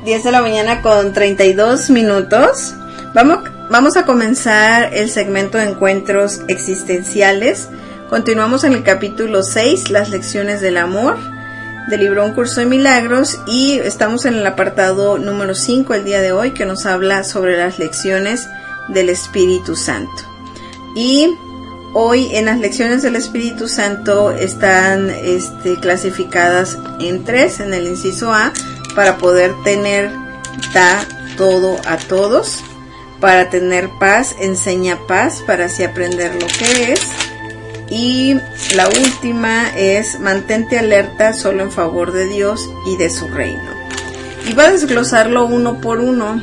10 de la mañana con 32 minutos. Vamos a comenzar el segmento de encuentros existenciales. Continuamos en el capítulo 6, las lecciones del amor, del libro Un Curso de Milagros, y estamos en el apartado número 5 el día de hoy, que nos habla sobre las lecciones del Espíritu Santo. Y hoy en las lecciones del Espíritu Santo están clasificadas en 3, en el inciso A, para poder tener, da todo a todos; para tener paz, enseña paz, para así aprender lo que es; y la última es mantente alerta solo en favor de Dios y de su reino. Y va a desglosarlo uno por uno,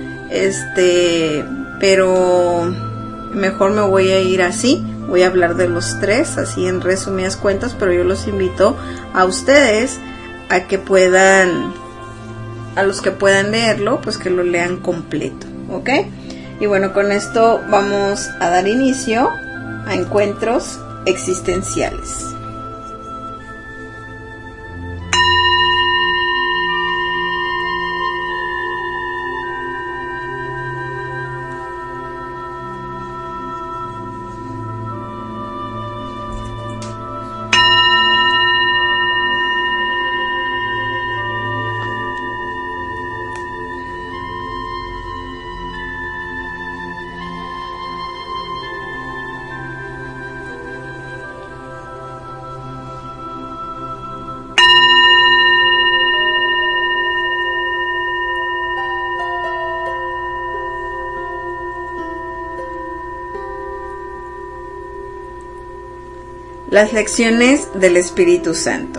pero mejor me voy a ir así. Voy a hablar de los 3, así en resumidas cuentas, pero yo los invito a ustedes a que puedan, a los que puedan leerlo, pues que lo lean completo, ¿ok? Y bueno, con esto vamos a dar inicio a encuentros existenciales. Las lecciones del Espíritu Santo.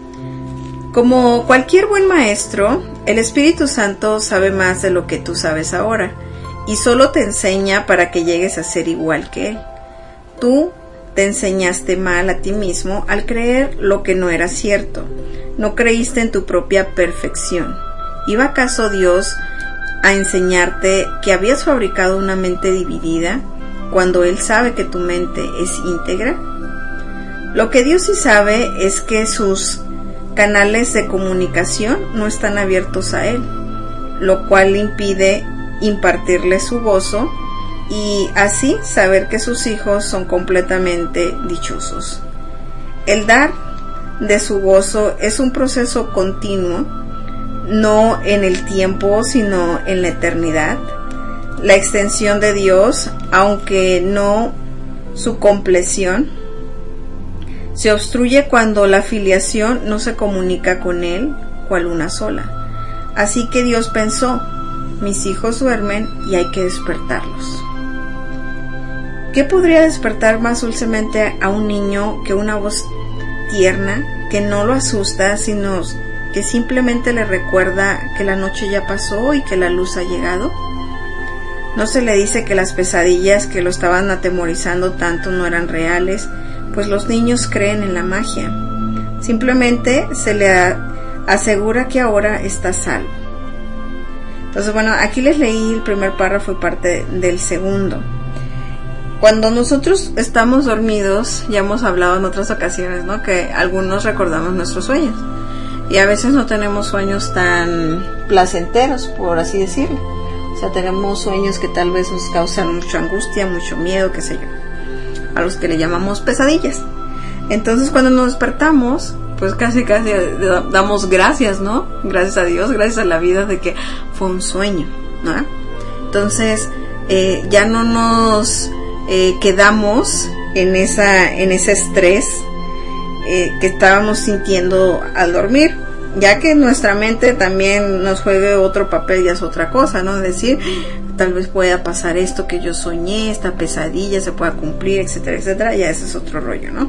Como cualquier buen maestro, el Espíritu Santo sabe más de lo que tú sabes ahora, y solo te enseña para que llegues a ser igual que Él. Tú te enseñaste mal a ti mismo al creer lo que no era cierto. No creíste en tu propia perfección. ¿Iba acaso Dios a enseñarte que habías fabricado una mente dividida cuando Él sabe que tu mente es íntegra? Lo que Dios sí sabe es que sus canales de comunicación no están abiertos a Él, lo cual le impide impartirle su gozo y así saber que sus hijos son completamente dichosos. El dar de su gozo es un proceso continuo, no en el tiempo, sino en la eternidad. La extensión de Dios, aunque no su compleción, se obstruye cuando la filiación no se comunica con Él, cual una sola. Así que Dios pensó, mis hijos duermen y hay que despertarlos. ¿Qué podría despertar más dulcemente a un niño que una voz tierna, que no lo asusta, sino que simplemente le recuerda que la noche ya pasó y que la luz ha llegado? No se le dice que las pesadillas que lo estaban atemorizando tanto no eran reales, pues los niños creen en la magia. Simplemente se le asegura que ahora está salvo. Entonces, bueno, aquí les leí el primer párrafo y parte del segundo. Cuando nosotros estamos dormidos, ya hemos hablado en otras ocasiones, ¿no?, que algunos recordamos nuestros sueños. Y a veces no tenemos sueños tan placenteros, por así decirlo. O sea, tenemos sueños que tal vez nos causan mucha angustia, mucho miedo, qué sé yo, a los que le llamamos pesadillas. Entonces cuando nos despertamos, pues casi damos gracias, ¿no? Gracias a Dios, gracias a la vida de que fue un sueño, ¿no? Entonces ya no nos quedamos en ese estrés que estábamos sintiendo al dormir, ya que nuestra mente también nos juegue otro papel, ya es otra cosa, ¿no? Es decir, tal vez pueda pasar esto que yo soñé, esta pesadilla se pueda cumplir, etcétera, etcétera, ya ese es otro rollo, ¿no?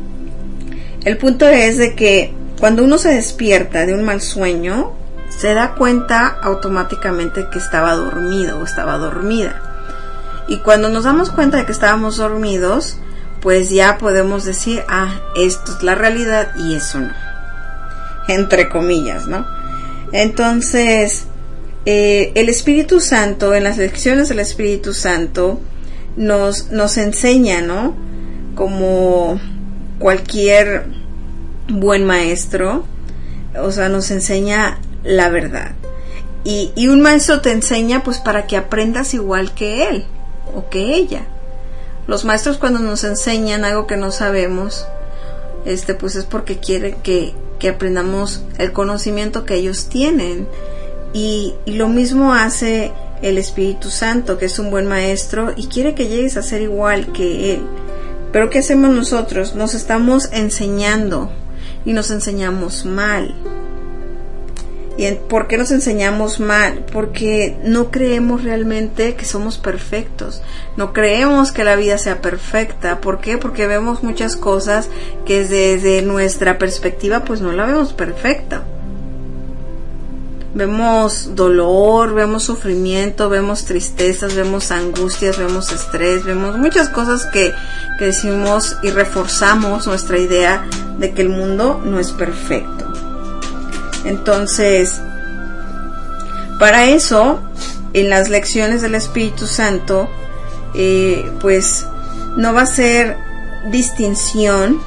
El punto es de que cuando uno se despierta de un mal sueño, se da cuenta automáticamente que estaba dormido o estaba dormida. Y cuando nos damos cuenta de que estábamos dormidos, pues ya podemos decir, esto es la realidad y eso no, entre comillas, ¿no? Entonces, el Espíritu Santo, en las lecciones del Espíritu Santo, nos enseña, ¿no? Como cualquier buen maestro, o sea, nos enseña la verdad. Y un maestro te enseña pues para que aprendas igual que él o que ella. Los maestros cuando nos enseñan algo que no sabemos, pues es porque quieren que aprendamos el conocimiento que ellos tienen. Y lo mismo hace el Espíritu Santo, que es un buen maestro y quiere que llegues a ser igual que él. Pero ¿qué hacemos nosotros? Nos estamos enseñando y nos enseñamos mal. ¿Y por qué nos enseñamos mal? Porque no creemos realmente que somos perfectos. No creemos que la vida sea perfecta. ¿Por qué? Porque vemos muchas cosas que desde nuestra perspectiva pues no la vemos perfecta. Vemos dolor, vemos sufrimiento, vemos tristezas, vemos angustias, vemos estrés, vemos muchas cosas que decimos y reforzamos nuestra idea de que el mundo no es perfecto. Entonces, para eso, en las lecciones del Espíritu Santo, pues no va a ser distinción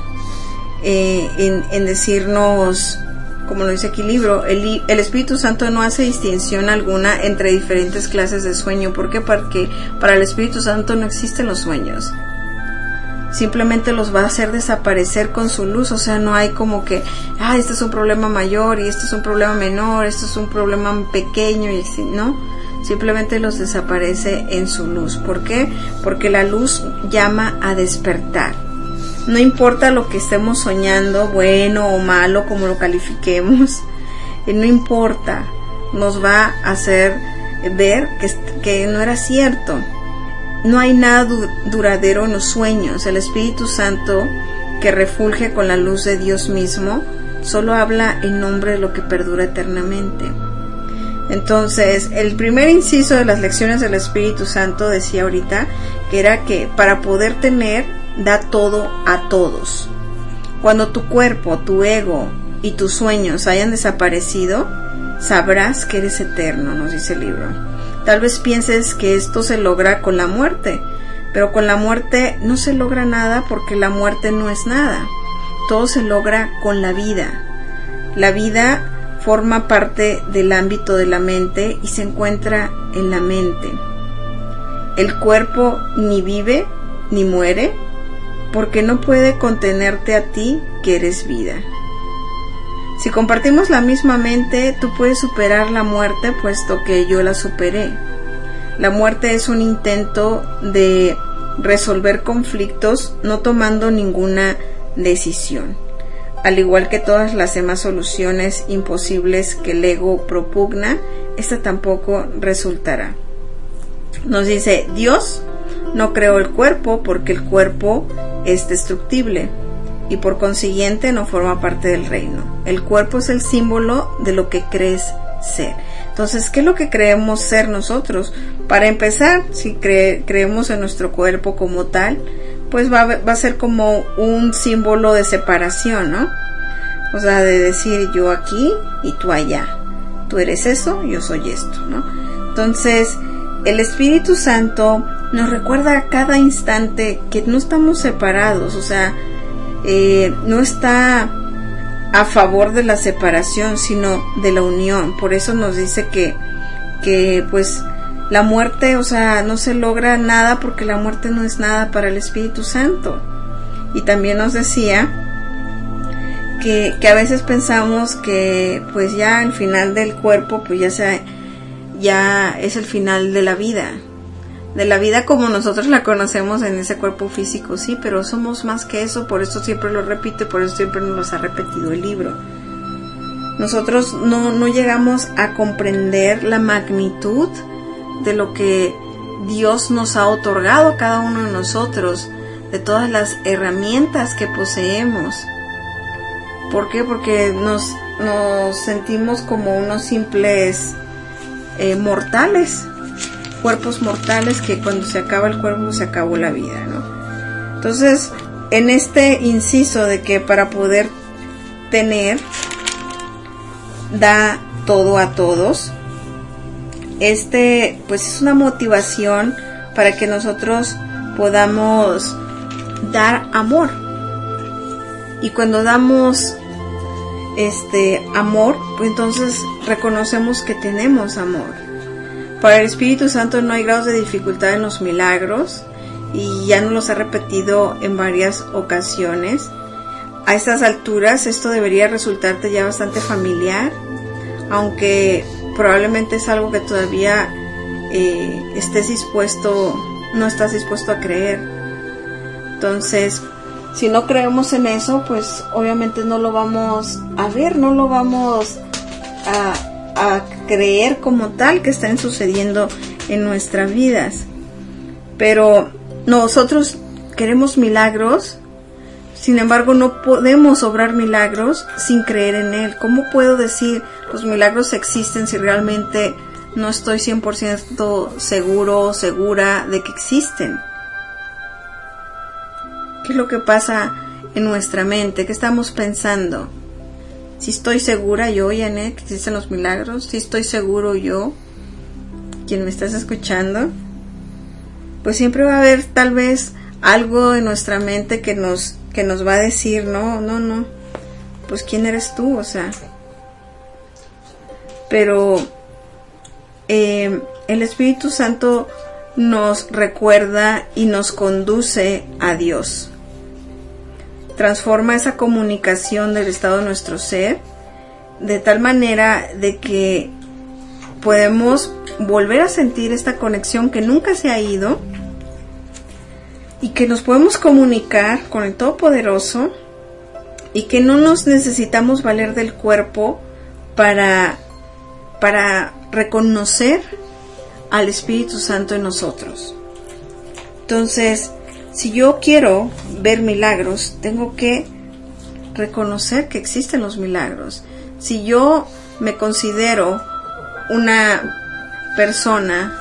en decirnos, como lo dice aquí el libro, el Espíritu Santo no hace distinción alguna entre diferentes clases de sueño. ¿Por qué? Porque para el Espíritu Santo no existen los sueños. Simplemente los va a hacer desaparecer con su luz. O sea, no hay como que, este es un problema mayor y este es un problema menor, este es un problema pequeño y así, ¿no? Simplemente los desaparece en su luz. ¿Por qué? Porque la luz llama a despertar. No importa lo que estemos soñando, bueno o malo, como lo califiquemos, no importa, nos va a hacer ver que no era cierto. No hay nada duradero en los sueños. El Espíritu Santo, que refulge con la luz de Dios mismo, solo habla en nombre de lo que perdura eternamente. Entonces, el primer inciso de las lecciones del Espíritu Santo decía ahorita que era que para poder tener, da todo a todos. Cuando tu cuerpo, tu ego y tus sueños hayan desaparecido, sabrás que eres eterno, nos dice el libro. Tal vez pienses que esto se logra con la muerte, pero con la muerte no se logra nada porque la muerte no es nada. Todo se logra con la vida. La vida forma parte del ámbito de la mente y se encuentra en la mente. El cuerpo ni vive ni muere porque no puede contenerte a ti que eres vida. Si compartimos la misma mente, tú puedes superar la muerte, puesto que yo la superé. La muerte es un intento de resolver conflictos no tomando ninguna decisión. Al igual que todas las demás soluciones imposibles que el ego propugna, esta tampoco resultará. Nos dice, Dios no creó el cuerpo porque el cuerpo es destructible y por consiguiente no forma parte del reino. El cuerpo es el símbolo de lo que crees ser. Entonces, ¿qué es lo que creemos ser nosotros? Para empezar, si creemos en nuestro cuerpo como tal, pues va a ser como un símbolo de separación, ¿no? O sea, de decir yo aquí y tú allá. Tú eres eso, yo soy esto, ¿no? Entonces, el Espíritu Santo nos recuerda a cada instante que no estamos separados, o sea, no está a favor de la separación, sino de la unión. Por eso nos dice que pues la muerte, o sea, no se logra nada porque la muerte no es nada para el Espíritu Santo. Y también nos decía que a veces pensamos que pues ya el final del cuerpo pues ya es el final de la vida como nosotros la conocemos en ese cuerpo físico, sí, pero somos más que eso. Por eso siempre lo repito y por eso siempre nos ha repetido el libro. Nosotros no llegamos a comprender la magnitud de lo que Dios nos ha otorgado a cada uno de nosotros, de todas las herramientas que poseemos. ¿Por qué? Porque nos sentimos como unos simples mortales, cuerpos mortales, que cuando se acaba el cuerpo se acabó la vida, ¿no? Entonces, en este inciso de que para poder tener, da todo a todos, pues es una motivación para que nosotros podamos dar amor. Y cuando damos amor, pues entonces reconocemos que tenemos amor. Para el Espíritu Santo no hay grados de dificultad en los milagros, y ya nos los ha repetido en varias ocasiones. A estas alturas esto debería resultarte ya bastante familiar, aunque probablemente es algo que todavía no estás dispuesto a creer. Entonces, si no creemos en eso, pues obviamente no lo vamos a ver, no lo vamos a creer como tal que están sucediendo en nuestras vidas. Pero nosotros queremos milagros, sin embargo no podemos obrar milagros sin creer en Él. ¿Cómo puedo decir los milagros existen si realmente no estoy 100% seguro o segura de que existen? ¿Qué es lo que pasa en nuestra mente? ¿Qué estamos pensando? Si estoy segura yo, Janet, que existen los milagros, si estoy seguro yo, quien me estás escuchando, pues siempre va a haber tal vez algo en nuestra mente que nos va a decir, no, pues ¿quién eres tú? O sea, pero el Espíritu Santo nos recuerda y nos conduce a Dios. Transforma esa comunicación del estado de nuestro ser de tal manera de que podemos volver a sentir esta conexión que nunca se ha ido y que nos podemos comunicar con el Todopoderoso y que no nos necesitamos valer del cuerpo para reconocer al Espíritu Santo en nosotros. Entonces, si yo quiero ver milagros, tengo que reconocer que existen los milagros. Si yo me considero una persona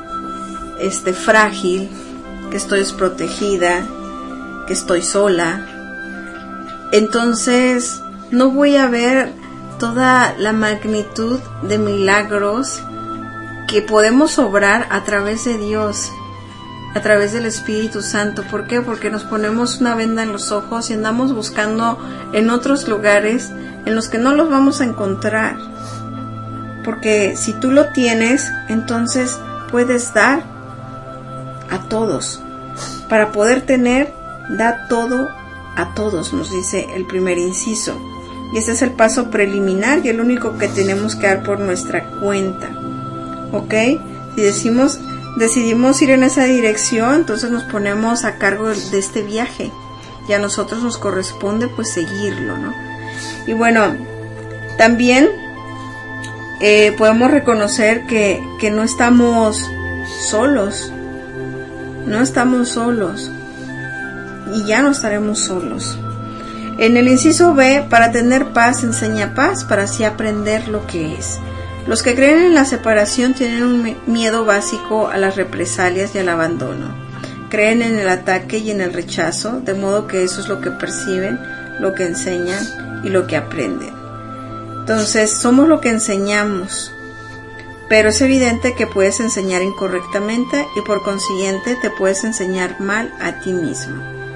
frágil, que estoy desprotegida, que estoy sola, entonces no voy a ver toda la magnitud de milagros que podemos obrar a través de Dios, a través del Espíritu Santo. ¿Por qué? Porque nos ponemos una venda en los ojos y andamos buscando en otros lugares en los que no los vamos a encontrar. Porque si tú lo tienes, entonces puedes dar a todos. Para poder tener, da todo a todos, nos dice el primer inciso. Y ese es el paso preliminar y el único que tenemos que dar por nuestra cuenta. ¿Ok? Si decidimos ir en esa dirección, entonces nos ponemos a cargo de este viaje. Y a nosotros nos corresponde pues seguirlo, ¿no? Y bueno, también podemos reconocer que no estamos solos. No estamos solos. Y ya no estaremos solos. En el inciso B, para tener paz, enseña paz, para así aprender lo que es. Los que creen en la separación tienen un miedo básico a las represalias y al abandono. Creen en el ataque y en el rechazo, de modo que eso es lo que perciben, lo que enseñan y lo que aprenden. Entonces, somos lo que enseñamos. Pero es evidente que puedes enseñar incorrectamente y por consiguiente te puedes enseñar mal a ti mismo.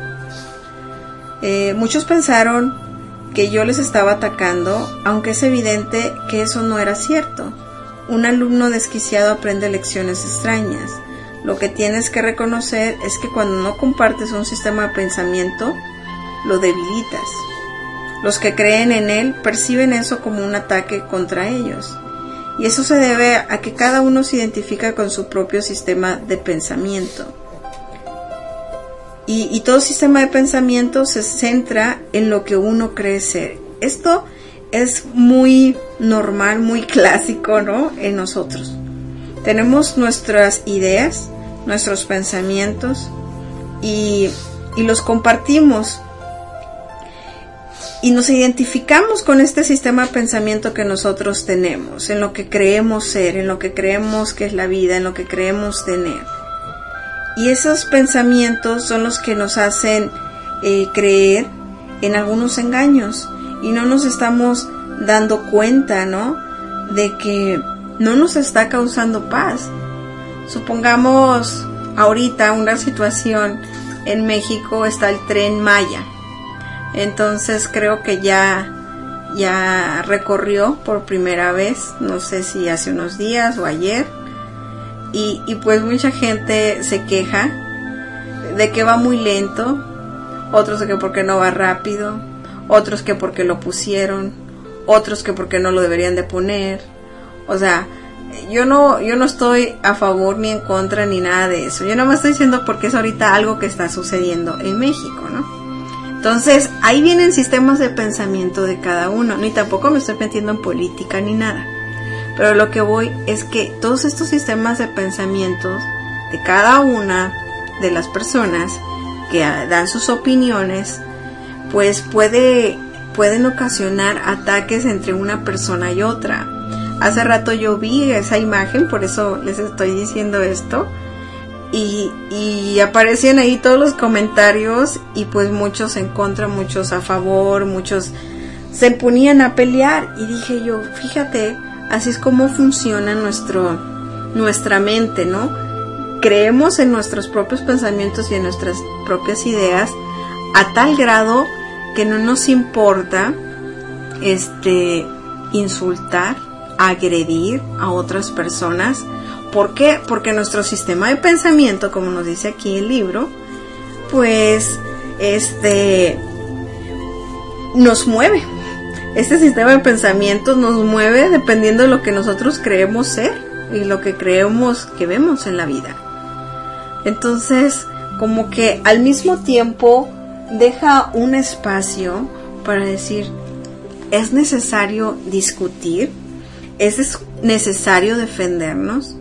Muchos pensaron que yo les estaba atacando, aunque es evidente que eso no era cierto. Un alumno desquiciado aprende lecciones extrañas. Lo que tienes que reconocer es que cuando no compartes un sistema de pensamiento, lo debilitas. Los que creen en él perciben eso como un ataque contra ellos. Y eso se debe a que cada uno se identifica con su propio sistema de pensamiento. Y todo sistema de pensamiento se centra en lo que uno cree ser. Esto es muy normal, muy clásico, ¿no? En nosotros. Tenemos nuestras ideas, nuestros pensamientos y los compartimos. Y nos identificamos con este sistema de pensamiento que nosotros tenemos, en lo que creemos ser, en lo que creemos que es la vida, en lo que creemos tener. Y esos pensamientos son los que nos hacen creer en algunos engaños y no nos estamos dando cuenta, ¿no? De que no nos está causando paz. Supongamos ahorita una situación en México, está el Tren Maya. Entonces creo que ya ya recorrió por primera vez, no sé si hace unos días o ayer, y pues mucha gente se queja de que va muy lento, otros de que porque no va rápido, otros que porque lo pusieron, otros que porque no lo deberían de poner. O sea, yo no estoy a favor ni en contra ni nada de eso. Yo no me estoy diciendo porque es ahorita algo que está sucediendo en México, ¿no? Entonces, ahí vienen sistemas de pensamiento de cada uno. Ni tampoco me estoy metiendo en política ni nada. Pero lo que voy es que todos estos sistemas de pensamientos de cada una de las personas que dan sus opiniones, pues pueden ocasionar ataques entre una persona y otra. Hace rato yo vi esa imagen, por eso les estoy diciendo esto, y aparecían ahí todos los comentarios, y pues muchos en contra, muchos a favor, muchos se ponían a pelear, y dije yo, fíjate, así es como funciona nuestra mente, ¿no? Creemos en nuestros propios pensamientos y en nuestras propias ideas a tal grado que no nos importa insultar, agredir a otras personas. ¿Por qué? Porque nuestro sistema de pensamiento, como nos dice aquí el libro, pues nos mueve. Este sistema de pensamiento nos mueve dependiendo de lo que nosotros creemos ser y lo que creemos que vemos en la vida. Entonces, como que al mismo tiempo deja un espacio para decir, es necesario discutir, es necesario defendernos.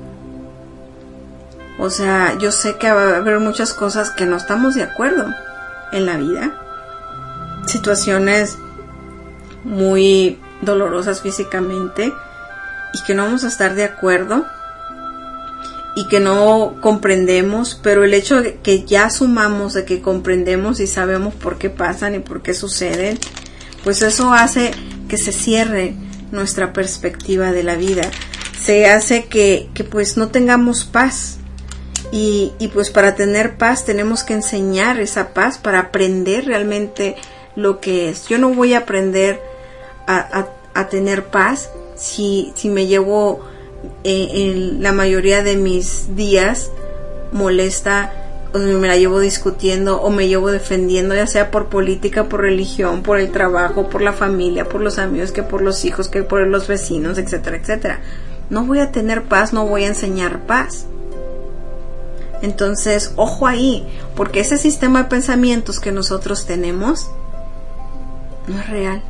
O sea, yo sé que va a haber muchas cosas que no estamos de acuerdo en la vida, situaciones muy dolorosas físicamente y que no vamos a estar de acuerdo y que no comprendemos, pero el hecho de que ya asumamos de que comprendemos y sabemos por qué pasan y por qué suceden, pues eso hace que se cierre nuestra perspectiva de la vida, se hace que pues no tengamos paz. Y pues para tener paz tenemos que enseñar esa paz para aprender realmente lo que es. Yo no voy a aprender a tener paz si me llevo en la mayoría de mis días molesta, o me la llevo discutiendo o me llevo defendiendo, ya sea por política, por religión, por el trabajo, por la familia, por los amigos, que por los hijos, que por los vecinos, etcétera, etcétera. No voy a tener paz, no voy a enseñar paz. Entonces, ojo ahí, porque ese sistema de pensamientos que nosotros tenemos no es real.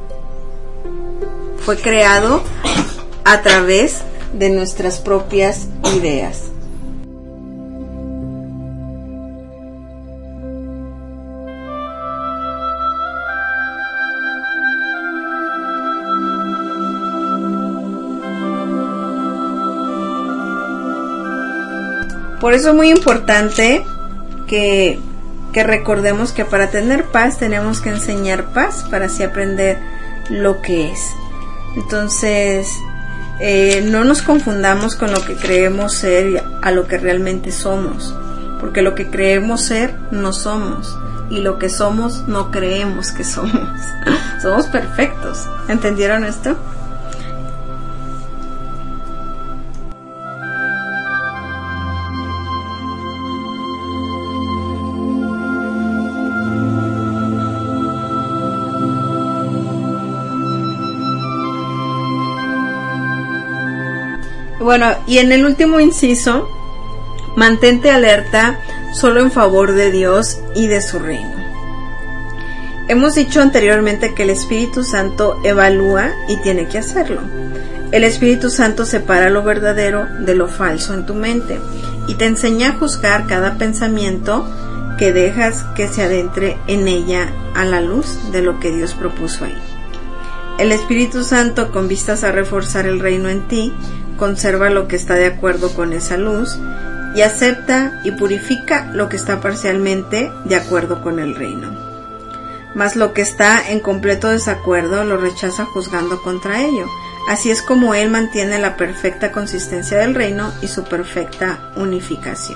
Fue creado a través de nuestras propias ideas. Por eso es muy importante que recordemos que para tener paz tenemos que enseñar paz para así aprender lo que es. Entonces, no nos confundamos con lo que creemos ser a lo que realmente somos, porque lo que creemos ser no somos, y lo que somos no creemos que somos. Somos perfectos. ¿Entendieron esto? Bueno, y en el último inciso, mantente alerta solo en favor de Dios y de su reino. Hemos dicho anteriormente que el Espíritu Santo evalúa y tiene que hacerlo. El Espíritu Santo separa lo verdadero de lo falso en tu mente y te enseña a juzgar cada pensamiento que dejas que se adentre en ella a la luz de lo que Dios propuso ahí. El Espíritu Santo, con vistas a reforzar el reino en ti, conserva lo que está de acuerdo con esa luz y acepta y purifica lo que está parcialmente de acuerdo con el reino. Mas lo que está en completo desacuerdo lo rechaza juzgando contra ello. Así es como Él mantiene la perfecta consistencia del reino y su perfecta unificación.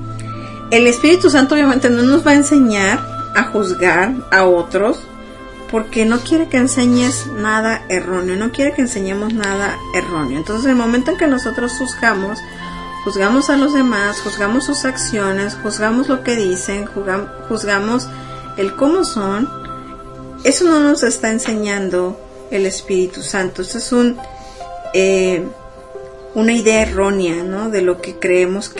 El Espíritu Santo obviamente no nos va a enseñar a juzgar a otros porque no quiere que enseñes nada erróneo, no quiere que enseñemos nada erróneo. Entonces, el momento en que nosotros juzgamos a los demás, juzgamos sus acciones, juzgamos lo que dicen, juzgamos el cómo son, eso no nos está enseñando el Espíritu Santo. Eso es una idea errónea, ¿no?, de lo que creemos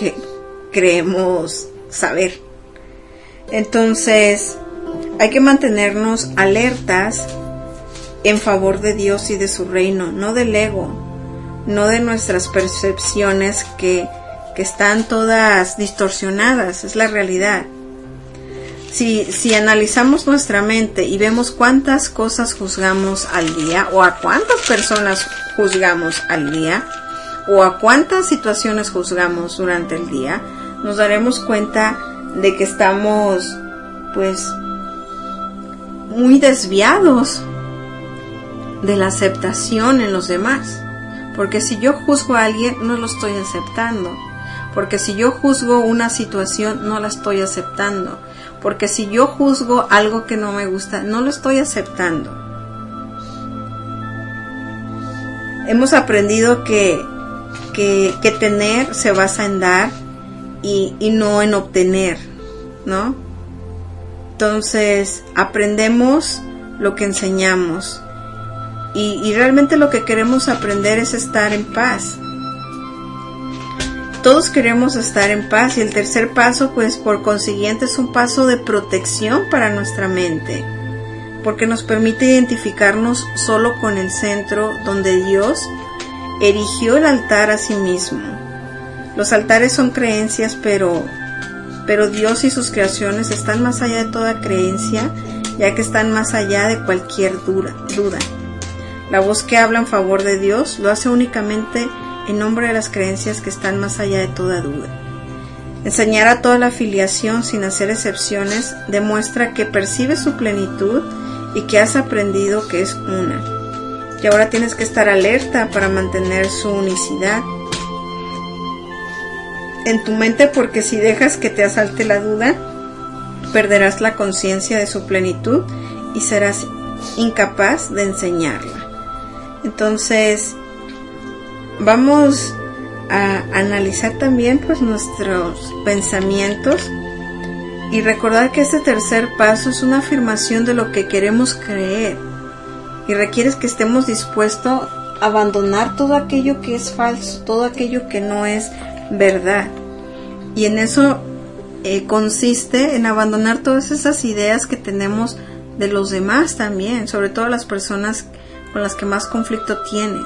saber. Entonces, hay que mantenernos alertas en favor de Dios y de su reino, no del ego, no de nuestras percepciones que están todas distorsionadas, es la realidad. Si analizamos nuestra mente y vemos cuántas cosas juzgamos al día, o a cuántas personas juzgamos al día, o a cuántas situaciones juzgamos durante el día, nos daremos cuenta de que estamos, pues, muy desviados de la aceptación en los demás. Porque si yo juzgo a alguien, no lo estoy aceptando. Porque si yo juzgo una situación, no la estoy aceptando. Porque si yo juzgo algo que no me gusta, no lo estoy aceptando. Hemos aprendido que tener se basa en dar y no en obtener, ¿no? Entonces, aprendemos lo que enseñamos. Y realmente lo que queremos aprender es estar en paz. Todos queremos estar en paz, y el tercer paso, pues por consiguiente, es un paso de protección para nuestra mente, porque nos permite identificarnos solo con el centro donde Dios erigió el altar a sí mismo. Los altares son creencias, pero Dios y sus creaciones están más allá de toda creencia, ya que están más allá de cualquier duda. La voz que habla en favor de Dios lo hace únicamente en nombre de las creencias que están más allá de toda duda. Enseñar a toda la filiación sin hacer excepciones demuestra que percibes su plenitud y que has aprendido que es una. Y ahora tienes que estar alerta para mantener su unicidad en tu mente, porque si dejas que te asalte la duda, perderás la conciencia de su plenitud y serás incapaz de enseñarla. Entonces, vamos a analizar también, pues, nuestros pensamientos y recordar que este tercer paso es una afirmación de lo que queremos creer y requiere que estemos dispuestos a abandonar todo aquello que es falso, todo aquello que no es verdad. Y en eso consiste en abandonar todas esas ideas que tenemos de los demás también, sobre todo las personas con las que más conflicto tienen.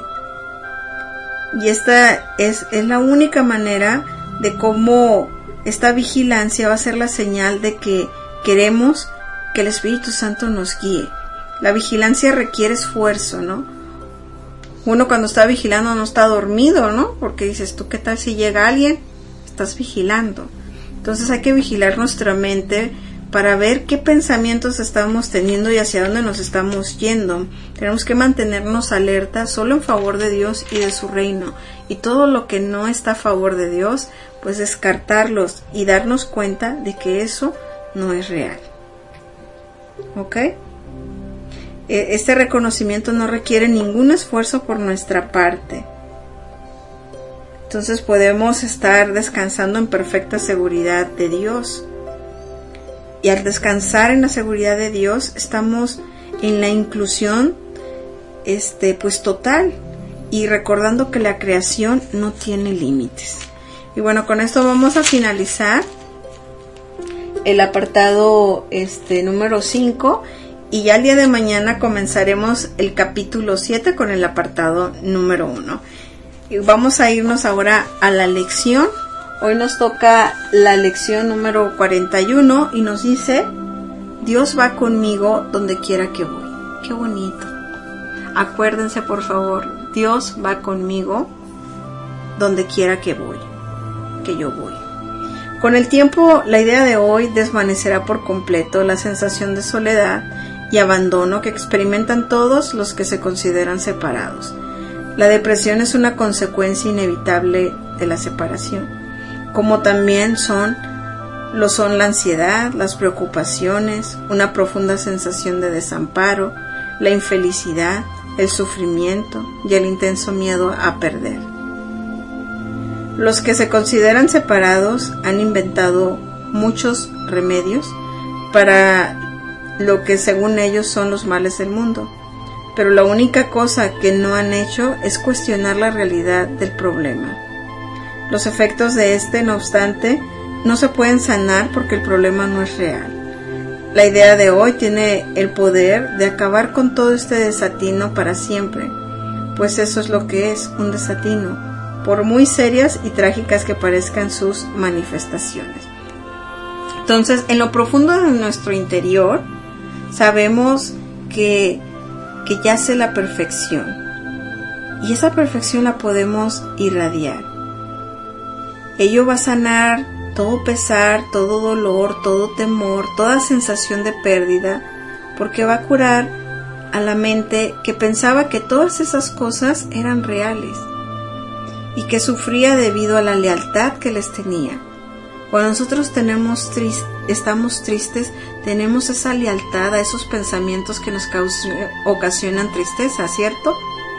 Y esta es la única manera de cómo esta vigilancia va a ser la señal de que queremos que el Espíritu Santo nos guíe. La vigilancia requiere esfuerzo, ¿no? Uno cuando está vigilando no está dormido, ¿no? Porque dices, ¿tú qué tal si llega alguien? Estás vigilando. Entonces hay que vigilar nuestra mente para ver qué pensamientos estamos teniendo y hacia dónde nos estamos yendo. Tenemos que mantenernos alertas solo en favor de Dios y de su reino. Y todo lo que no está a favor de Dios, pues descartarlos y darnos cuenta de que eso no es real. ¿Ok? Este reconocimiento no requiere ningún esfuerzo por nuestra parte. Entonces podemos estar descansando en perfecta seguridad de Dios. Y al descansar en la seguridad de Dios, estamos en la inclusión pues total, y recordando que la creación no tiene límites. Y bueno, con esto vamos a finalizar el apartado número 5, y ya el día de mañana comenzaremos el capítulo 7 con el apartado número 1. Y vamos a irnos ahora a la lección. Hoy nos toca la lección número 41 y nos dice: Dios va conmigo donde quiera que voy. Qué bonito. Acuérdense, por favor, Dios va conmigo donde quiera que voy, que yo voy. Con el tiempo, la idea de hoy desvanecerá por completo la sensación de soledad y abandono que experimentan todos los que se consideran separados. La depresión es una consecuencia inevitable de la separación, como también son Lo son la ansiedad, las preocupaciones, una profunda sensación de desamparo, la infelicidad, el sufrimiento y el intenso miedo a perder. Los que se consideran separados han inventado muchos remedios para lo que según ellos son los males del mundo, pero la única cosa que no han hecho es cuestionar la realidad del problema. Los efectos de este, no obstante, no se pueden sanar porque el problema no es real. La idea de hoy tiene el poder de acabar con todo este desatino para siempre, pues eso es lo que es un desatino, por muy serias y trágicas que parezcan sus manifestaciones. Entonces, en lo profundo de nuestro interior, sabemos que yace la perfección, y esa perfección la podemos irradiar. Ello va a sanar todo pesar, todo dolor, todo temor, toda sensación de pérdida, porque va a curar a la mente que pensaba que todas esas cosas eran reales y que sufría debido a la lealtad que les tenía. Cuando nosotros estamos tristes, tenemos esa lealtad a esos pensamientos que nos ocasionan tristeza, ¿cierto?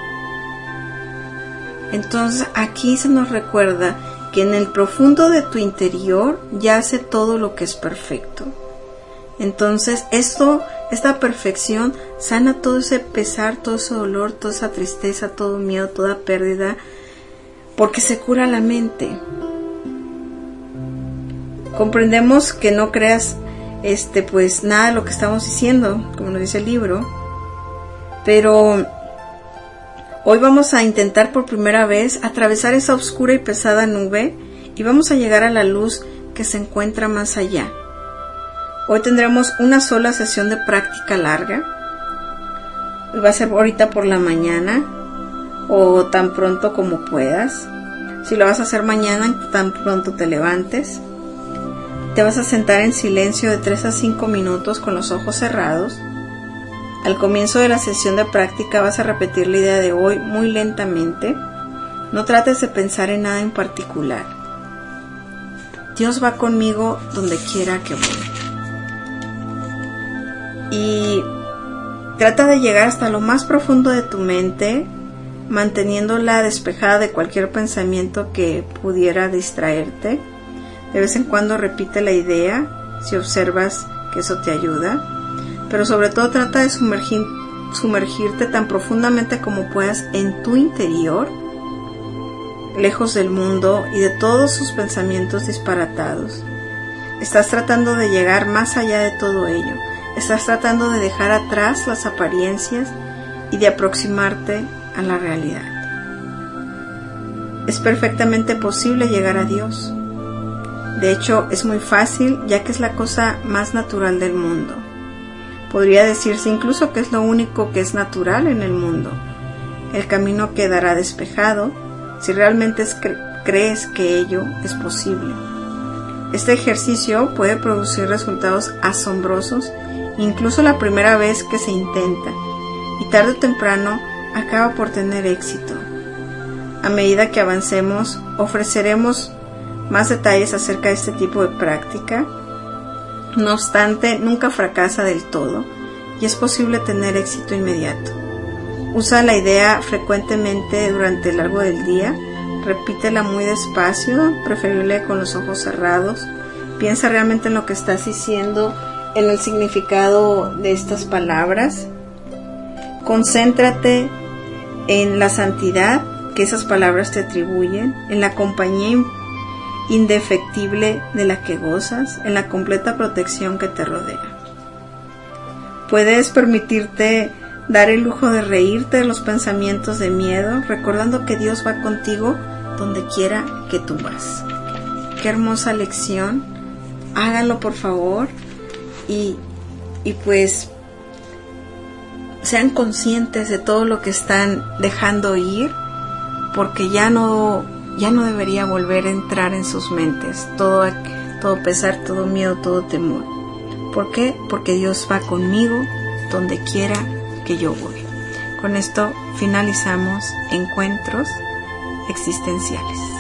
Entonces aquí se nos recuerda que en el profundo de tu interior yace todo lo que es perfecto. Entonces esta perfección sana todo ese pesar, todo ese dolor, toda esa tristeza, todo miedo, toda pérdida, porque se cura la mente. Comprendemos que no creas pues nada de lo que estamos diciendo, como nos dice el libro, pero hoy vamos a intentar por primera vez atravesar esa oscura y pesada nube y vamos a llegar a la luz que se encuentra más allá. Hoy tendremos una sola sesión de práctica larga. Va a ser ahorita por la mañana o tan pronto como puedas. Si lo vas a hacer mañana, tan pronto te levantes. Te vas a sentar en silencio de 3 a 5 minutos con los ojos cerrados. Al comienzo de la sesión de práctica vas a repetir la idea de hoy muy lentamente. No trates de pensar en nada en particular. Dios va conmigo donde quiera que voy. Y trata de llegar hasta lo más profundo de tu mente, manteniéndola despejada de cualquier pensamiento que pudiera distraerte. De vez en cuando repite la idea, si observas que eso te ayuda. Pero sobre todo trata de sumergirte tan profundamente como puedas en tu interior, lejos del mundo y de todos sus pensamientos disparatados. Estás tratando de llegar más allá de todo ello. Estás tratando de dejar atrás las apariencias y de aproximarte a la realidad. Es perfectamente posible llegar a Dios. De hecho, es muy fácil, ya que es la cosa más natural del mundo. Podría decirse incluso que es lo único que es natural en el mundo. El camino quedará despejado si realmente crees que ello es posible. Este ejercicio puede producir resultados asombrosos, incluso la primera vez que se intenta, y tarde o temprano acaba por tener éxito. A medida que avancemos, ofreceremos más detalles acerca de este tipo de práctica. No obstante, nunca fracasa del todo y es posible tener éxito inmediato. Usa la idea frecuentemente durante el largo del día. Repítela muy despacio, preferible con los ojos cerrados. Piensa realmente en lo que estás diciendo, en el significado de estas palabras. Concéntrate en la santidad que esas palabras te atribuyen, en la compañía indefectible de la que gozas, en la completa protección que te rodea. Puedes permitirte dar el lujo de reírte de los pensamientos de miedo, recordando que Dios va contigo donde quiera que tú vas. Qué hermosa lección. Háganlo por favor y pues sean conscientes de todo lo que están dejando ir, porque ya no debería volver a entrar en sus mentes todo pesar, todo miedo, todo temor. ¿Por qué? Porque Dios va conmigo donde quiera que yo voy. Con esto finalizamos Encuentros Existenciales.